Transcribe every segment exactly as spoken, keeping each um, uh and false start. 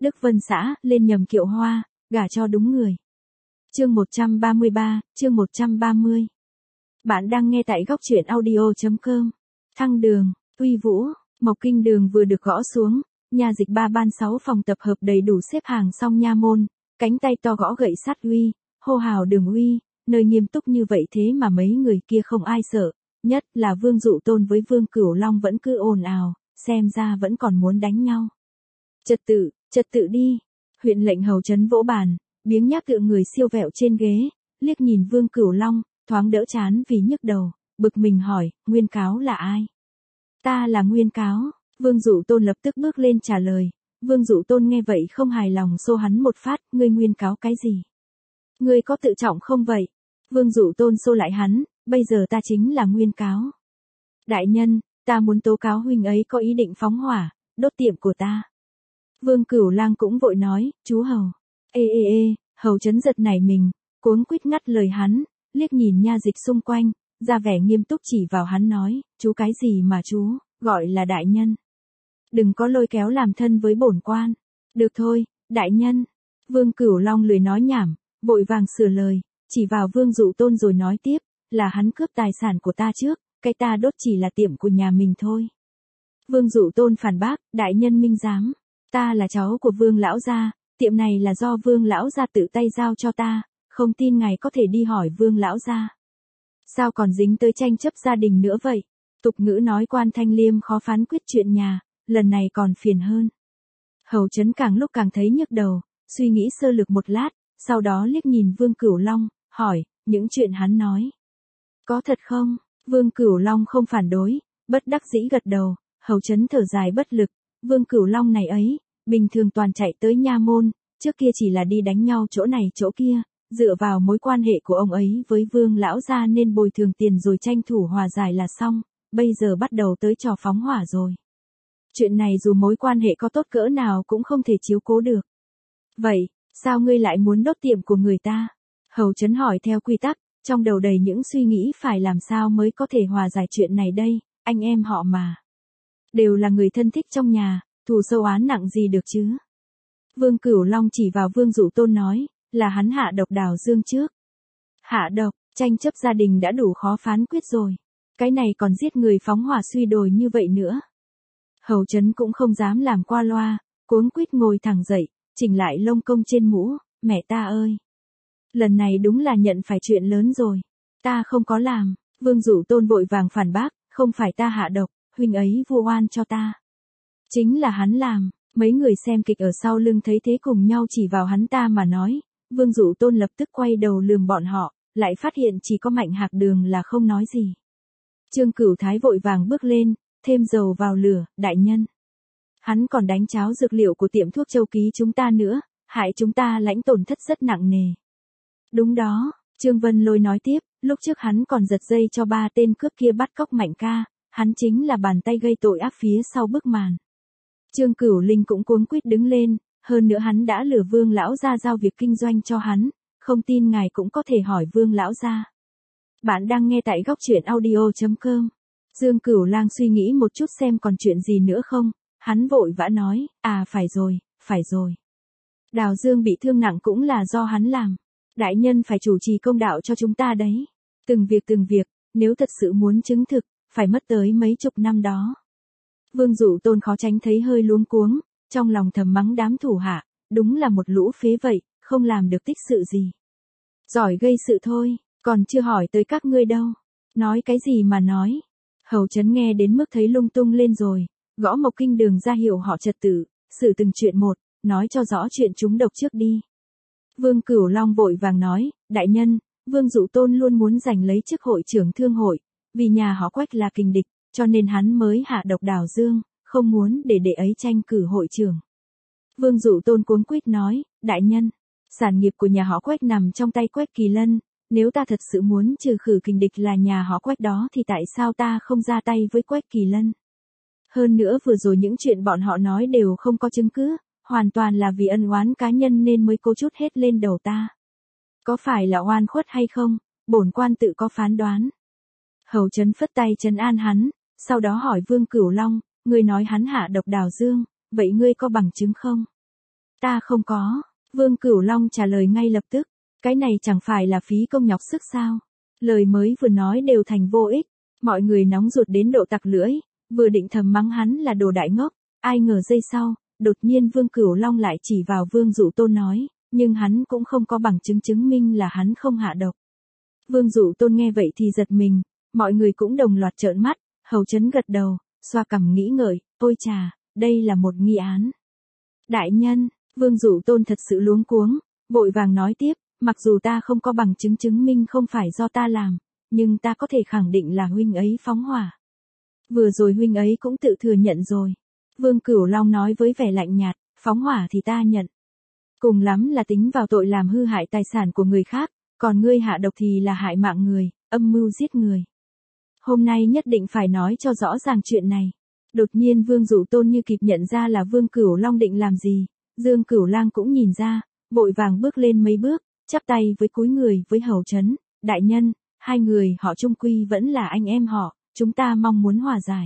Đức Vân xã, lên nhầm kiệu hoa, gả cho đúng người. Chương một trăm ba mươi ba, chương một trăm ba mươi. Bạn đang nghe tại góc truyện audio chấm com. Thăng Đường, Uy Vũ, Mộc Kinh Đường vừa được gõ xuống, nhà dịch ba ban sáu phòng tập hợp đầy đủ xếp hàng xong nha môn, cánh tay to gõ gậy sát uy, hô hào Đường Uy, nơi nghiêm túc như vậy thế mà mấy người kia không ai sợ, nhất là Vương Dụ Tôn với Vương Cửu Long vẫn cứ ồn ào, xem ra vẫn còn muốn đánh nhau. Trật tự, trật tự đi. Huyện lệnh hầu trấn vỗ bàn, biếng nhác tựa người siêu vẹo trên ghế, liếc nhìn Vương Cửu Long, thoáng đỡ chán vì nhức đầu, bực mình hỏi, Nguyên Cáo là ai? Ta là Nguyên Cáo. Vương Dụ Tôn lập tức bước lên trả lời. Vương Dụ Tôn nghe vậy không hài lòng xô hắn một phát, ngươi Nguyên Cáo cái gì? Ngươi có tự trọng không vậy? Vương Dụ Tôn xô lại hắn, bây giờ ta chính là Nguyên Cáo. Đại nhân, ta muốn tố cáo huynh ấy có ý định phóng hỏa, đốt tiệm của ta. Vương Cửu Lang cũng vội nói, chú hầu. Ê ê ê, hầu trấn giật nảy mình, cuống quýt ngắt lời hắn, liếc nhìn nha dịch xung quanh, ra vẻ nghiêm túc chỉ vào hắn nói, chú cái gì mà chú, gọi là đại nhân. Đừng có lôi kéo làm thân với bổn quan. Được thôi, đại nhân. Vương Cửu Long lười nói nhảm, vội vàng sửa lời, chỉ vào Vương Dụ Tôn rồi nói tiếp, là hắn cướp tài sản của ta trước, cái ta đốt chỉ là tiệm của nhà mình thôi. Vương Dụ Tôn phản bác, đại nhân minh giám, ta là cháu của Vương lão gia, tiệm này là do Vương lão gia tự tay giao cho ta, không tin ngài có thể đi hỏi Vương lão gia. Sao còn dính tới tranh chấp gia đình nữa vậy? Tục ngữ nói quan thanh liêm khó phán quyết chuyện nhà, lần này còn phiền hơn. Hầu trấn càng lúc càng thấy nhức đầu, suy nghĩ sơ lược một lát, sau đó liếc nhìn Vương Cửu Long, hỏi, những chuyện hắn nói. Có thật không? Vương Cửu Long không phản đối, bất đắc dĩ gật đầu, hầu trấn thở dài bất lực, Vương Cửu Long này ấy, bình thường toàn chạy tới nha môn, trước kia chỉ là đi đánh nhau chỗ này chỗ kia, dựa vào mối quan hệ của ông ấy với Vương lão gia nên bồi thường tiền rồi tranh thủ hòa giải là xong, bây giờ bắt đầu tới trò phóng hỏa rồi. Chuyện này dù mối quan hệ có tốt cỡ nào cũng không thể chiếu cố được. Vậy, sao ngươi lại muốn đốt tiệm của người ta? Hầu trấn hỏi theo quy tắc, trong đầu đầy những suy nghĩ phải làm sao mới có thể hòa giải chuyện này đây, anh em họ mà. Đều là người thân thích trong nhà, thù sâu oán nặng gì được chứ? Vương Cửu Long chỉ vào Vương Dụ Tôn nói, là hắn hạ độc Đào Dương trước. Hạ độc, tranh chấp gia đình đã đủ khó phán quyết rồi. Cái này còn giết người phóng hỏa suy đồi như vậy nữa. Hầu trấn cũng không dám làm qua loa, cuống quýt ngồi thẳng dậy, chỉnh lại lông công trên mũ, mẹ ta ơi. Lần này đúng là nhận phải chuyện lớn rồi. Ta không có làm. Vương Dụ Tôn vội vàng phản bác, không phải ta hạ độc, huynh ấy vu oan cho ta. Chính là hắn làm. Mấy người xem kịch ở sau lưng thấy thế cùng nhau chỉ vào hắn ta mà nói. Vương Dụ Tôn lập tức quay đầu lườm bọn họ, lại phát hiện chỉ có Mạnh Hạc Đường là không nói gì. Trương Cửu Thái vội vàng bước lên, thêm dầu vào lửa, đại nhân. Hắn còn đánh cháo dược liệu của tiệm thuốc Châu Ký chúng ta nữa, hại chúng ta lãnh tổn thất rất nặng nề. Đúng đó, Trương Vân Lôi nói tiếp, lúc trước hắn còn giật dây cho ba tên cướp kia bắt cóc Mạnh ca, hắn chính là bàn tay gây tội ác phía sau bức màn. Trương Cửu Linh cũng cuống quýt đứng lên, hơn nữa hắn đã lừa Vương lão gia giao việc kinh doanh cho hắn, không tin ngài cũng có thể hỏi Vương lão gia. Bạn đang nghe tại góc truyện audio chấm com. Dương Cửu Lang suy nghĩ một chút xem còn chuyện gì nữa không, hắn vội vã nói, à phải rồi, phải rồi. Đào Dương bị thương nặng cũng là do hắn làm. Đại nhân phải chủ trì công đạo cho chúng ta đấy. Từng việc từng việc, nếu thật sự muốn chứng thực, phải mất tới mấy chục năm đó. Vương Dụ Tôn khó tránh thấy hơi luống cuống, trong lòng thầm mắng đám thủ hạ, đúng là một lũ phế vậy, không làm được tích sự gì. Giỏi gây sự thôi, còn chưa hỏi tới các ngươi đâu. Nói cái gì mà nói. Hầu trấn nghe đến mức thấy lung tung lên rồi, gõ Mộc Kinh Đường ra hiệu họ trật tự, xử từng chuyện một, nói cho rõ chuyện chúng độc trước đi. Vương Cửu Long vội vàng nói, đại nhân, Vương Dụ Tôn luôn muốn giành lấy chức hội trưởng thương hội, vì nhà họ Quách là kình địch, cho nên hắn mới hạ độc Đào Dương, không muốn để đệ ấy tranh cử hội trưởng. Vương Dụ Tôn cuống quýt nói, đại nhân, sản nghiệp của nhà họ Quách nằm trong tay Quách Kỳ Lân, nếu ta thật sự muốn trừ khử kình địch là nhà họ Quách đó thì tại sao ta không ra tay với Quách Kỳ Lân? Hơn nữa vừa rồi những chuyện bọn họ nói đều không có chứng cứ, hoàn toàn là vì ân oán cá nhân nên mới cố chút hết lên đầu ta. Có phải là oan khuất hay không, bổn quan tự có phán đoán. Hầu trấn phất tay trấn an hắn, sau đó hỏi Vương Cửu Long, ngươi nói hắn hạ độc Đào Dương, vậy ngươi có bằng chứng không? Ta không có. Vương Cửu Long trả lời ngay lập tức. Cái này chẳng phải là phí công nhọc sức sao? Lời mới vừa nói đều thành vô ích. Mọi người nóng ruột đến độ tặc lưỡi, vừa định thầm mắng hắn là đồ đại ngốc. Ai ngờ giây sau, đột nhiên Vương Cửu Long lại chỉ vào Vương Dụ Tôn nói, nhưng hắn cũng không có bằng chứng chứng minh là hắn không hạ độc. Vương Dụ Tôn nghe vậy thì giật mình, mọi người cũng đồng loạt trợn mắt, Hầu Chấn gật đầu, xoa cằm nghĩ ngợi, ôi chà, đây là một nghi án. Đại nhân, Vương Dụ Tôn thật sự luống cuống, vội vàng nói tiếp, mặc dù ta không có bằng chứng chứng minh không phải do ta làm, nhưng ta có thể khẳng định là huynh ấy phóng hỏa. Vừa rồi huynh ấy cũng tự thừa nhận rồi. Vương Cửu Long nói với vẻ lạnh nhạt, phóng hỏa thì ta nhận. Cùng lắm là tính vào tội làm hư hại tài sản của người khác, còn ngươi hạ độc thì là hại mạng người, âm mưu giết người. Hôm nay nhất định phải nói cho rõ ràng chuyện này. Đột nhiên Vương Dụ Tôn như kịp nhận ra là Vương Cửu Long định làm gì, Dương Cửu Lang cũng nhìn ra, vội vàng bước lên mấy bước, chắp tay với cúi người với Hầu Chấn, đại nhân, hai người họ chung quy vẫn là anh em họ, chúng ta mong muốn hòa giải.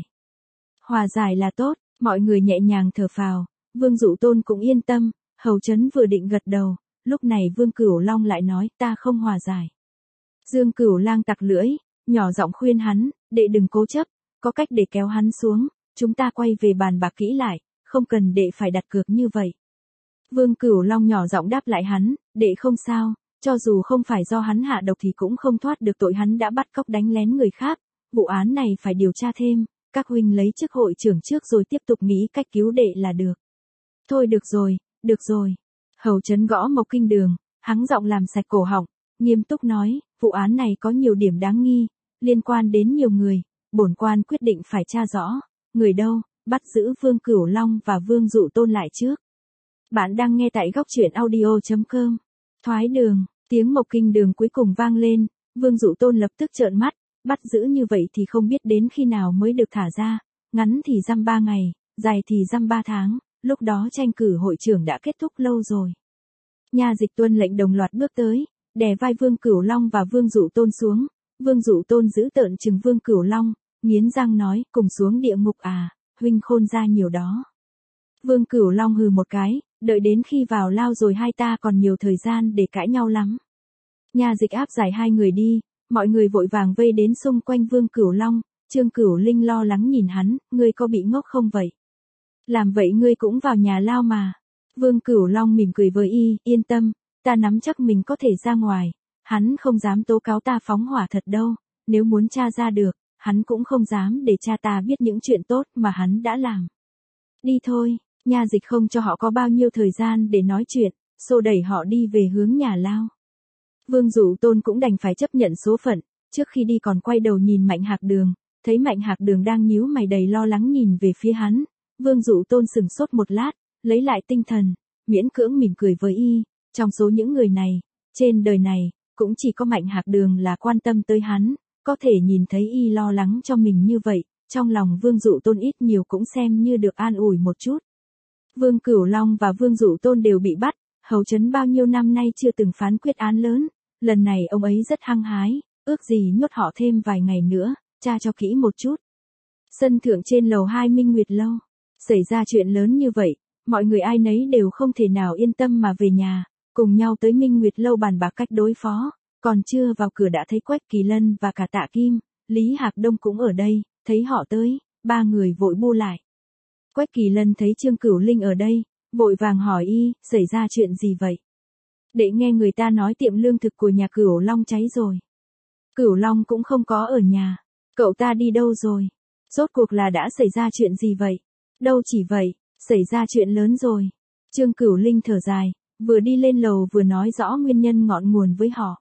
Hòa giải là tốt, mọi người nhẹ nhàng thở phào, Vương Dụ Tôn cũng yên tâm, Hầu Chấn vừa định gật đầu, lúc này Vương Cửu Long lại nói ta không hòa giải. Dương Cửu Lang tặc lưỡi, nhỏ giọng khuyên hắn, đệ đừng cố chấp, có cách để kéo hắn xuống, chúng ta quay về bàn bạc kỹ lại, không cần đệ phải đặt cược như vậy. Vương Cửu Long nhỏ giọng đáp lại hắn, đệ không sao, cho dù không phải do hắn hạ độc thì cũng không thoát được tội hắn đã bắt cóc đánh lén người khác, vụ án này phải điều tra thêm, các huynh lấy chức hội trưởng trước rồi tiếp tục nghĩ cách cứu đệ là được. Thôi được rồi, được rồi. Hầu Chấn gõ Mộc Kinh Đường, hắng giọng làm sạch cổ họng, nghiêm túc nói, vụ án này có nhiều điểm đáng nghi, liên quan đến nhiều người, bổn quan quyết định phải tra rõ, người đâu, bắt giữ Vương Cửu Long và Vương Dụ Tôn lại trước. Bạn đang nghe tại góc truyện audio chấm com. Thoái đường, tiếng Mộc Kinh Đường cuối cùng vang lên, Vương Dụ Tôn lập tức trợn mắt, bắt giữ như vậy thì không biết đến khi nào mới được thả ra, ngắn thì giam ba ngày, dài thì giam ba tháng, lúc đó tranh cử hội trưởng đã kết thúc lâu rồi. Nha dịch tuân lệnh đồng loạt bước tới, đè vai Vương Cửu Long và Vương Dụ Tôn xuống, Vương Dụ Tôn giữ tợn chừng Vương Cửu Long, nghiến răng nói, cùng xuống địa ngục à, huynh khôn ra nhiều đó. Vương Cửu Long hừ một cái, đợi đến khi vào lao rồi hai ta còn nhiều thời gian để cãi nhau lắm. Nha dịch áp giải hai người đi, mọi người vội vàng vây đến xung quanh Vương Cửu Long, Trương Cửu Linh lo lắng nhìn hắn, ngươi có bị ngốc không vậy? Làm vậy ngươi cũng vào nhà lao mà. Vương Cửu Long mỉm cười với y, yên tâm, ta nắm chắc mình có thể ra ngoài, hắn không dám tố cáo ta phóng hỏa thật đâu, nếu muốn tra ra được, hắn cũng không dám để cha ta biết những chuyện tốt mà hắn đã làm. Đi thôi, nha dịch không cho họ có bao nhiêu thời gian để nói chuyện, xô đẩy họ đi về hướng nhà lao. Vương Dụ Tôn cũng đành phải chấp nhận số phận, trước khi đi còn quay đầu nhìn Mạnh Hạc Đường, thấy Mạnh Hạc Đường đang nhíu mày đầy lo lắng nhìn về phía hắn, Vương Dụ Tôn sừng sốt một lát, lấy lại tinh thần, miễn cưỡng mỉm cười với y, trong số những người này, trên đời này, cũng chỉ có Mạnh Hạc Đường là quan tâm tới hắn, có thể nhìn thấy y lo lắng cho mình như vậy, trong lòng Vương Dụ Tôn ít nhiều cũng xem như được an ủi một chút. Vương Cửu Long và Vương Dụ Tôn đều bị bắt, Hầu Chấn bao nhiêu năm nay chưa từng phán quyết án lớn, lần này ông ấy rất hăng hái, ước gì nhốt họ thêm vài ngày nữa, tra cho kỹ một chút. Sân thượng trên lầu hai Minh Nguyệt Lâu, xảy ra chuyện lớn như vậy, mọi người ai nấy đều không thể nào yên tâm mà về nhà, cùng nhau tới Minh Nguyệt Lâu bàn bạc cách đối phó, còn chưa vào cửa đã thấy Quách Kỳ Lân và cả Tạ Kim, Lý Hạc Đông cũng ở đây, thấy họ tới, ba người vội bu lại. Quách Kỳ Lân thấy Trương Cửu Linh ở đây, vội vàng hỏi y, xảy ra chuyện gì vậy? Để nghe người ta nói tiệm lương thực của nhà Cửu Long cháy rồi. Cửu Long cũng không có ở nhà, cậu ta đi đâu rồi? Rốt cuộc là đã xảy ra chuyện gì vậy? Đâu chỉ vậy, xảy ra chuyện lớn rồi. Trương Cửu Linh thở dài, vừa đi lên lầu vừa nói rõ nguyên nhân ngọn nguồn với họ.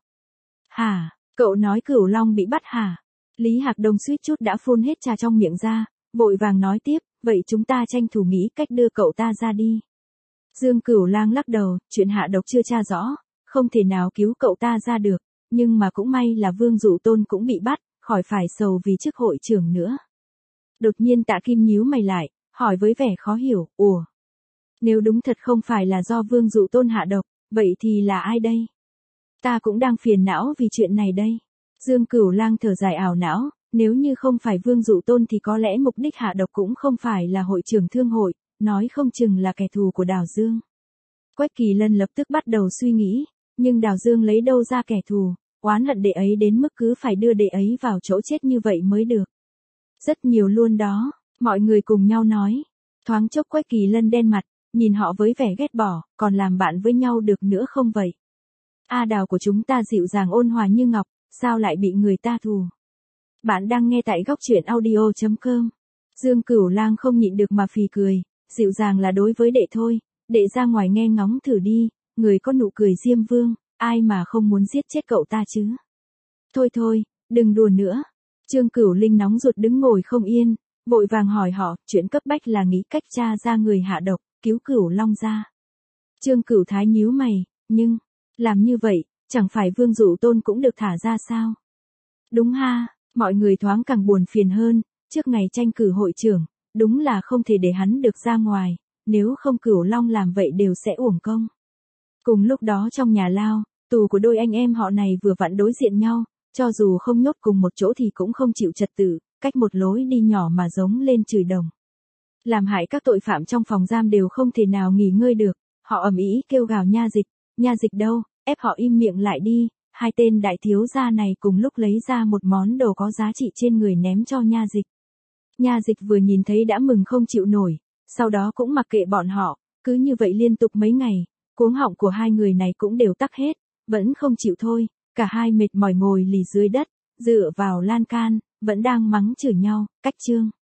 Hả, cậu nói Cửu Long bị bắt hả? Lý Hạc Đông suýt chút đã phun hết trà trong miệng ra, vội vàng nói tiếp, vậy chúng ta tranh thủ nghĩ cách đưa cậu ta ra đi. Dương Cửu Lang lắc đầu, chuyện hạ độc chưa tra rõ, không thể nào cứu cậu ta ra được, nhưng mà cũng may là Vương Dụ Tôn cũng bị bắt, khỏi phải sầu vì chức hội trưởng nữa. Đột nhiên Tạ Kim nhíu mày lại, hỏi với vẻ khó hiểu, ủa? Nếu đúng thật không phải là do Vương Dụ Tôn hạ độc, vậy thì là ai đây? Ta cũng đang phiền não vì chuyện này đây. Dương Cửu Lang thở dài ảo não, nếu như không phải Vương Dụ Tôn thì có lẽ mục đích hạ độc cũng không phải là hội trưởng thương hội, nói không chừng là kẻ thù của Đào Dương. Quách Kỳ Lân lập tức bắt đầu suy nghĩ, nhưng Đào Dương lấy đâu ra kẻ thù, oán hận đệ ấy đến mức cứ phải đưa đệ ấy vào chỗ chết như vậy mới được. Rất nhiều luôn đó, mọi người cùng nhau nói. Thoáng chốc Quách Kỳ Lân đen mặt, nhìn họ với vẻ ghét bỏ, còn làm bạn với nhau được nữa không vậy? A Đào của chúng ta dịu dàng ôn hòa như ngọc, sao lại bị người ta thù? Bạn đang nghe tại góc truyện audio chấm com. Dương Cửu Lang không nhịn được mà phì cười, dịu dàng là đối với đệ thôi, đệ ra ngoài nghe ngóng thử đi, người có nụ cười Diêm Vương, ai mà không muốn giết chết cậu ta chứ? Thôi thôi, đừng đùa nữa. Trương Cửu Linh nóng ruột đứng ngồi không yên, vội vàng hỏi họ, chuyện cấp bách là nghĩ cách tra ra người hạ độc, cứu Cửu Long ra. Trương Cửu Thái nhíu mày, nhưng, làm như vậy, chẳng phải Vương Dụ Tôn cũng được thả ra sao? Đúng ha, mọi người thoáng càng buồn phiền hơn, trước ngày tranh cử hội trưởng, đúng là không thể để hắn được ra ngoài, nếu không Cửu Long làm vậy đều sẽ uổng công. Cùng lúc đó trong nhà lao, tù của đôi anh em họ này vừa vặn đối diện nhau, cho dù không nhốt cùng một chỗ thì cũng không chịu trật tự, cách một lối đi nhỏ mà giống lên chửi đồng. Làm hại các tội phạm trong phòng giam đều không thể nào nghỉ ngơi được, họ ầm ĩ kêu gào Nha Dịch, Nha Dịch đâu, ép họ im miệng lại đi. Hai tên đại thiếu gia này cùng lúc lấy ra một món đồ có giá trị trên người ném cho Nha Dịch. Nha Dịch vừa nhìn thấy đã mừng không chịu nổi, sau đó cũng mặc kệ bọn họ, cứ như vậy liên tục mấy ngày, cuống họng của hai người này cũng đều tắc hết, vẫn không chịu thôi, cả hai mệt mỏi ngồi lì dưới đất, dựa vào lan can, vẫn đang mắng chửi nhau, cách chương.